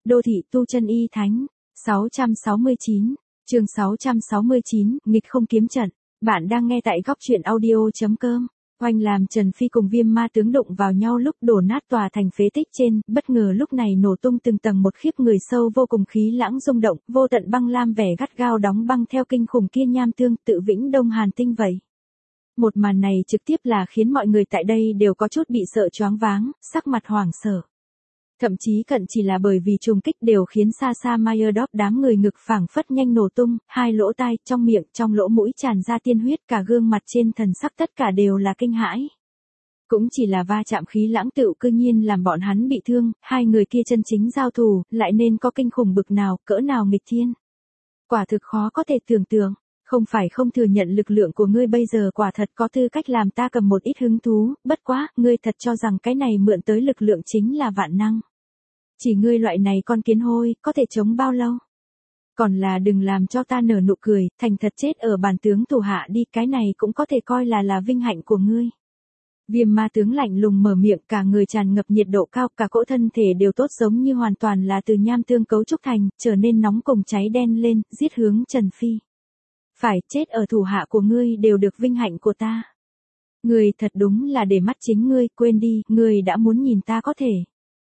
Đô thị tu chân y thánh. 669, chương 669, nghịch không kiếm trận. Bạn đang nghe tại góc truyện audio.com. Oanh làm Trần Phi cùng Viêm Ma tướng đụng vào nhau lúc đổ nát tòa thành phế tích trên, bất ngờ lúc này nổ tung từng tầng một khiếp người sâu vô cùng khí lãng rung động, vô tận băng lam vẻ gắt gao đóng băng theo kinh khủng kia nham tương tự vĩnh đông hàn tinh vậy. Một màn này trực tiếp là khiến mọi người tại đây đều có chút bị sợ choáng váng, sắc mặt hoảng sợ. Thậm chí cận chỉ là bởi vì trùng kích đều khiến xa xa Myerdorf đám người ngực phảng phất nhanh nổ tung, hai lỗ tai, trong miệng, trong lỗ mũi tràn ra tiên huyết, cả gương mặt trên thần sắc tất cả đều là kinh hãi. Cũng chỉ là va chạm khí lãng tựu cư nhiên làm bọn hắn bị thương, hai người kia chân chính giao thủ, lại nên có kinh khủng bực nào, cỡ nào nghịch thiên. Quả thực khó có thể tưởng tượng. Không phải không thừa nhận lực lượng của ngươi bây giờ quả thật có tư cách làm ta cầm một ít hứng thú, bất quá, ngươi thật cho rằng cái này mượn tới lực lượng chính là vạn năng. Chỉ ngươi loại này con kiến hôi, có thể chống bao lâu? Còn là đừng làm cho ta nở nụ cười, thành thật chết ở bàn tướng thủ hạ đi, cái này cũng có thể coi là vinh hạnh của ngươi. Viêm Ma tướng lạnh lùng mở miệng, cả người tràn ngập nhiệt độ cao, cả cỗ thân thể đều tốt giống như hoàn toàn là từ nham tương cấu trúc thành, trở nên nóng cùng cháy đen lên, giết hướng Trần Phi. Phải chết ở thủ hạ của ngươi đều được vinh hạnh của ta. Ngươi thật đúng là để mắt chính ngươi, quên đi, ngươi đã muốn nhìn ta có thể.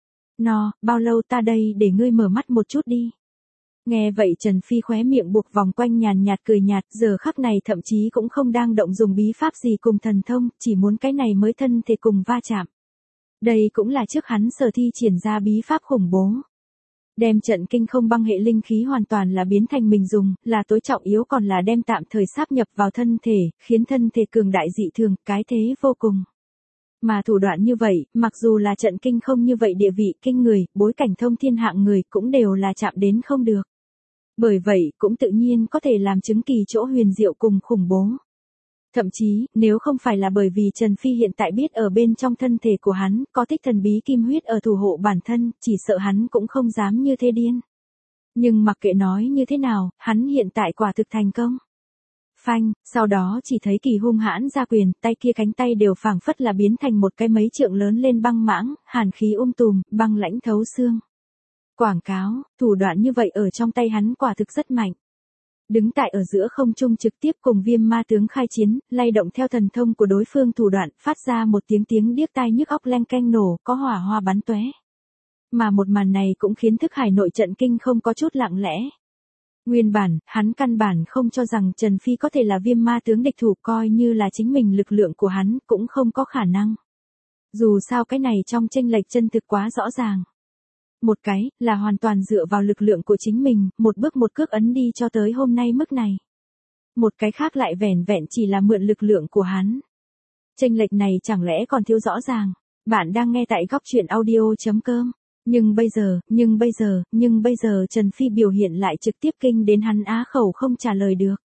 Bao lâu ta đây để ngươi mở mắt một chút đi. Nghe vậy Trần Phi khóe miệng buộc vòng quanh nhàn nhạt cười nhạt, giờ khắc này thậm chí cũng không đang động dùng bí pháp gì cùng thần thông, chỉ muốn cái này mới thân thể cùng va chạm. Đây cũng là trước hắn sở thi triển ra bí pháp khủng bố. Đem trận kinh không băng hệ linh khí hoàn toàn là biến thành mình dùng, là tối trọng yếu còn là đem tạm thời sáp nhập vào thân thể, khiến thân thể cường đại dị thường, cái thế vô cùng. Mà thủ đoạn như vậy, mặc dù là trận kinh không như vậy địa vị kinh người, bối cảnh thông thiên hạng người cũng đều là chạm đến không được. Bởi vậy, cũng tự nhiên có thể làm chứng kỳ chỗ huyền diệu cùng khủng bố. Thậm chí, nếu không phải là bởi vì Trần Phi hiện tại biết ở bên trong thân thể của hắn, có tích thần bí kim huyết ở thủ hộ bản thân, chỉ sợ hắn cũng không dám như thế điên. Nhưng mặc kệ nói như thế nào, hắn hiện tại quả thực thành công. Phanh, sau đó chỉ thấy Kỳ hung hãn ra quyền, tay kia cánh tay đều phảng phất là biến thành một cái mấy trượng lớn lên băng mãng, hàn khí tùm, băng lãnh thấu xương. Quảng cáo, thủ đoạn như vậy ở trong tay hắn quả thực rất mạnh. Đứng tại ở giữa không trung trực tiếp cùng Viêm Ma tướng khai chiến, lay động theo thần thông của đối phương thủ đoạn, phát ra một tiếng điếc tai nhức óc leng keng nổ, có hỏa hoa bắn tóe. Mà một màn này cũng khiến thức hải nội trận kinh không có chút lặng lẽ. Nguyên bản, hắn căn bản không cho rằng Trần Phi có thể là Viêm Ma tướng địch thủ, coi như là chính mình lực lượng của hắn cũng không có khả năng. Dù sao cái này trong chênh lệch chân thực quá rõ ràng. Một cái, là hoàn toàn dựa vào lực lượng của chính mình, một bước một cước ấn đi cho tới hôm nay mức này. Một cái khác lại vẻn vẹn chỉ là mượn lực lượng của hắn. Chênh lệch này chẳng lẽ còn thiếu rõ ràng. Bạn đang nghe tại góc truyện audio.com. Nhưng bây giờ Trần Phi biểu hiện lại trực tiếp kinh đến hắn á khẩu không trả lời được.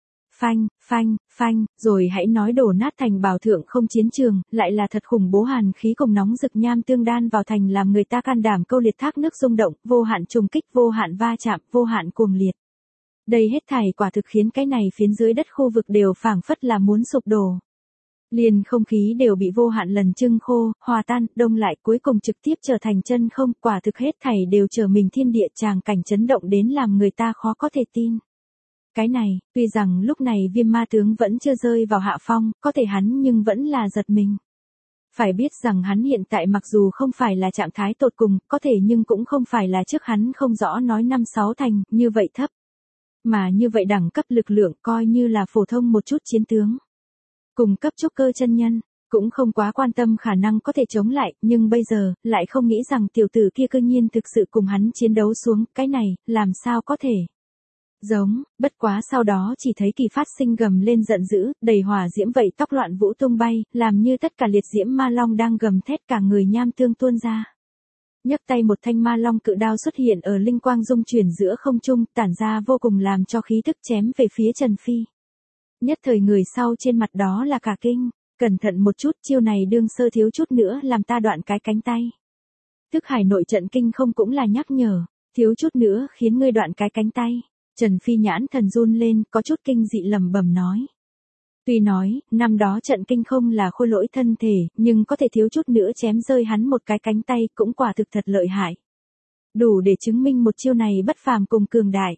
Phanh, rồi hãy nói đổ nát thành bảo thượng không chiến trường, lại là thật khủng bố hàn khí cùng nóng rực nham tương đan vào thành làm người ta can đảm câu liệt thác nước rung động, vô hạn trùng kích, vô hạn va chạm, vô hạn cuồng liệt. Đây hết thảy quả thực khiến cái này phiến dưới đất khu vực đều phảng phất là muốn sụp đổ. Liền không khí đều bị vô hạn lần trưng khô, hòa tan, đông lại cuối cùng trực tiếp trở thành chân không, quả thực hết thảy đều trở mình thiên địa tràng cảnh chấn động đến làm người ta khó có thể tin. Cái này, tuy rằng lúc này Viêm Ma tướng vẫn chưa rơi vào hạ phong, có thể hắn nhưng vẫn là giật mình. Phải biết rằng hắn hiện tại mặc dù không phải là trạng thái tột cùng, có thể nhưng cũng không phải là trước hắn không rõ nói 5-6 thành, như vậy thấp. Mà như vậy đẳng cấp lực lượng coi như là phổ thông một chút chiến tướng. Cùng cấp trúc cơ chân nhân, cũng không quá quan tâm khả năng có thể chống lại, nhưng bây giờ, lại không nghĩ rằng tiểu tử kia cư nhiên thực sự cùng hắn chiến đấu xuống, cái này, làm sao có thể. Bất quá sau đó chỉ thấy Kỳ phát sinh gầm lên giận dữ, đầy hỏa diễm vậy tóc loạn vũ tung bay, làm như tất cả liệt diễm ma long đang gầm thét cả người nham tương tuôn ra. Nhấc tay một thanh ma long cự đao xuất hiện ở linh quang dung chuyển giữa không trung, tản ra vô cùng làm cho khí tức chém về phía Trần Phi. Nhất thời người sau trên mặt đó là cả kinh, cẩn thận một chút, chiêu này đương sơ thiếu chút nữa làm ta đoạn cái cánh tay. Thức hải nội trận kinh không cũng là nhắc nhở, thiếu chút nữa khiến ngươi đoạn cái cánh tay. Trần Phi nhãn thần run lên, có chút kinh dị lẩm bẩm nói. Tuy nói, năm đó trận kinh không là khôi lỗi thân thể, nhưng có thể thiếu chút nữa chém rơi hắn một cái cánh tay cũng quả thực thật lợi hại. đủ để chứng minh một chiêu này bất phàm cùng cường đại.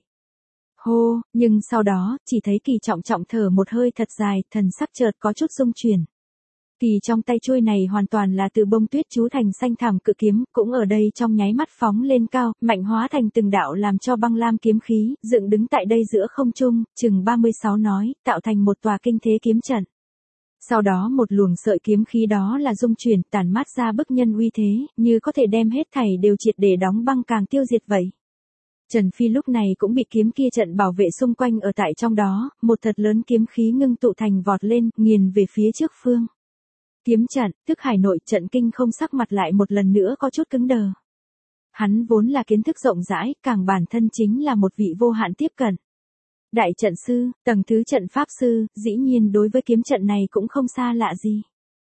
Hô, nhưng sau đó, chỉ thấy Kỳ trọng trọng thở một hơi thật dài, thần sắc chợt có chút rung chuyển. Kỳ trong tay chuôi này hoàn toàn là từ bông tuyết chú thành xanh thẳm cự kiếm, cũng ở đây trong nháy mắt phóng lên cao, mạnh hóa thành từng đạo làm cho băng lam kiếm khí, dựng đứng tại đây giữa không trung, chừng 36 nói, tạo thành một tòa kinh thế kiếm trận. Sau đó một luồng sợi kiếm khí đó là dung chuyển, tản mát ra bức nhân uy thế, như có thể đem hết thảy đều triệt để đóng băng càng tiêu diệt vậy. Trần Phi lúc này cũng bị kiếm kia trận bảo vệ xung quanh ở tại trong đó, một thật lớn kiếm khí ngưng tụ thành vọt lên, nghiền về phía trước phương. Kiếm trận, tức Hải Nội, trận kinh không sắc mặt lại một lần nữa có chút cứng đờ. Hắn vốn là kiến thức rộng rãi, càng bản thân chính là một vị vô hạn tiếp cận. Đại trận sư, tầng thứ trận pháp sư, dĩ nhiên đối với kiếm trận này cũng không xa lạ gì.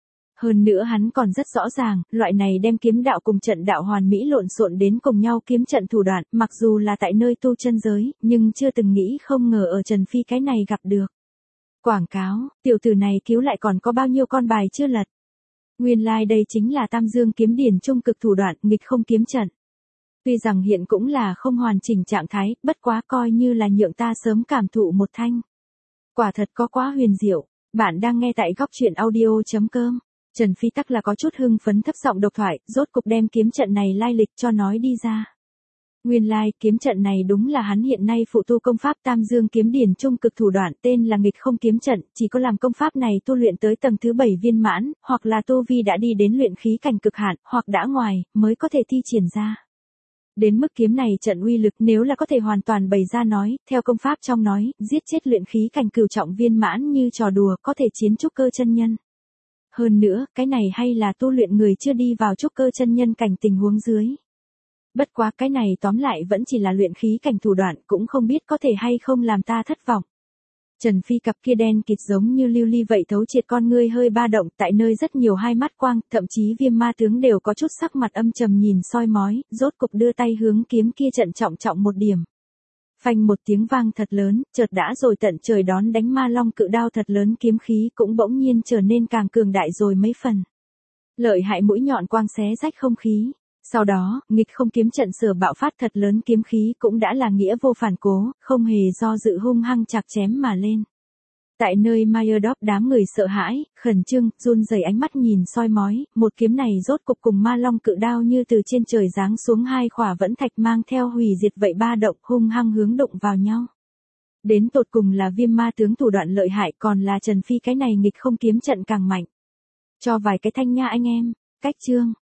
Hơn nữa hắn còn rất rõ ràng, loại này đem kiếm đạo cùng trận đạo hoàn mỹ lộn xộn đến cùng nhau kiếm trận thủ đoạn, mặc dù là tại nơi tu chân giới, nhưng chưa từng nghĩ không ngờ ở Trần Phi cái này gặp được. Quảng cáo, tiểu tử này cứu lại còn có bao nhiêu con bài chưa lật. Nguyên lai đây chính là Tam Dương kiếm điển trung cực thủ đoạn, nghịch không kiếm trận. Tuy rằng hiện cũng là không hoàn chỉnh trạng thái, bất quá coi như là nhượng ta sớm cảm thụ một thanh. Quả thật có quá huyền diệu. Bạn đang nghe tại góc truyện audio.com. Trần Phi tắc là có chút hưng phấn thấp giọng độc thoại, rốt cục đem kiếm trận này lai lịch cho nói đi ra. Nguyên lai, kiếm trận này đúng là hắn hiện nay phụ tu công pháp Tam Dương kiếm điển trung cực thủ đoạn, tên là nghịch không kiếm trận, chỉ có làm công pháp này tu luyện tới tầng thứ 7 viên mãn, hoặc là tu vi đã đi đến luyện khí cảnh cực hạn, hoặc đã ngoài, mới có thể thi triển ra. Đến mức kiếm này trận uy lực nếu là có thể hoàn toàn bày ra nói, theo công pháp trong nói, giết chết luyện khí cảnh cửu trọng viên mãn như trò đùa, có thể chiến trúc cơ chân nhân. Hơn nữa, cái này hay là tu luyện người chưa đi vào trúc cơ chân nhân cảnh tình huống dưới. Bất quá cái này tóm lại vẫn chỉ là luyện khí cảnh thủ đoạn, cũng không biết có thể hay không làm ta thất vọng. Trần Phi cặp kia đen kịt giống như lưu ly vậy thấu triệt con ngươi hơi ba động, tại nơi rất nhiều hai mắt quang, thậm chí Viêm Ma tướng đều có chút sắc mặt âm trầm nhìn soi mói, rốt cục đưa tay hướng kiếm kia trận trọng trọng một điểm. Phanh một tiếng vang thật lớn, chợt đã rồi tận trời đón đánh ma long cự đao thật lớn, kiếm khí cũng bỗng nhiên trở nên càng cường đại rồi mấy phần. Lợi hại mũi nhọn quang xé rách không khí. Sau đó, nghịch không kiếm trận sở bạo phát thật lớn kiếm khí cũng đã là nghĩa vô phản cố, không hề do dự hung hăng chặt chém mà lên. Tại nơi Mayerdop đám người sợ hãi, khẩn trương, run rẩy ánh mắt nhìn soi mói, một kiếm này rốt cục cùng ma long cự đao như từ trên trời giáng xuống hai khỏa vẫn thạch mang theo hủy diệt vậy ba động hung hăng hướng đụng vào nhau. Đến tột cùng là Viêm Ma tướng thủ đoạn lợi hại, còn là Trần Phi cái này nghịch không kiếm trận càng mạnh. Cho vài cái thanh nha anh em, cách chương.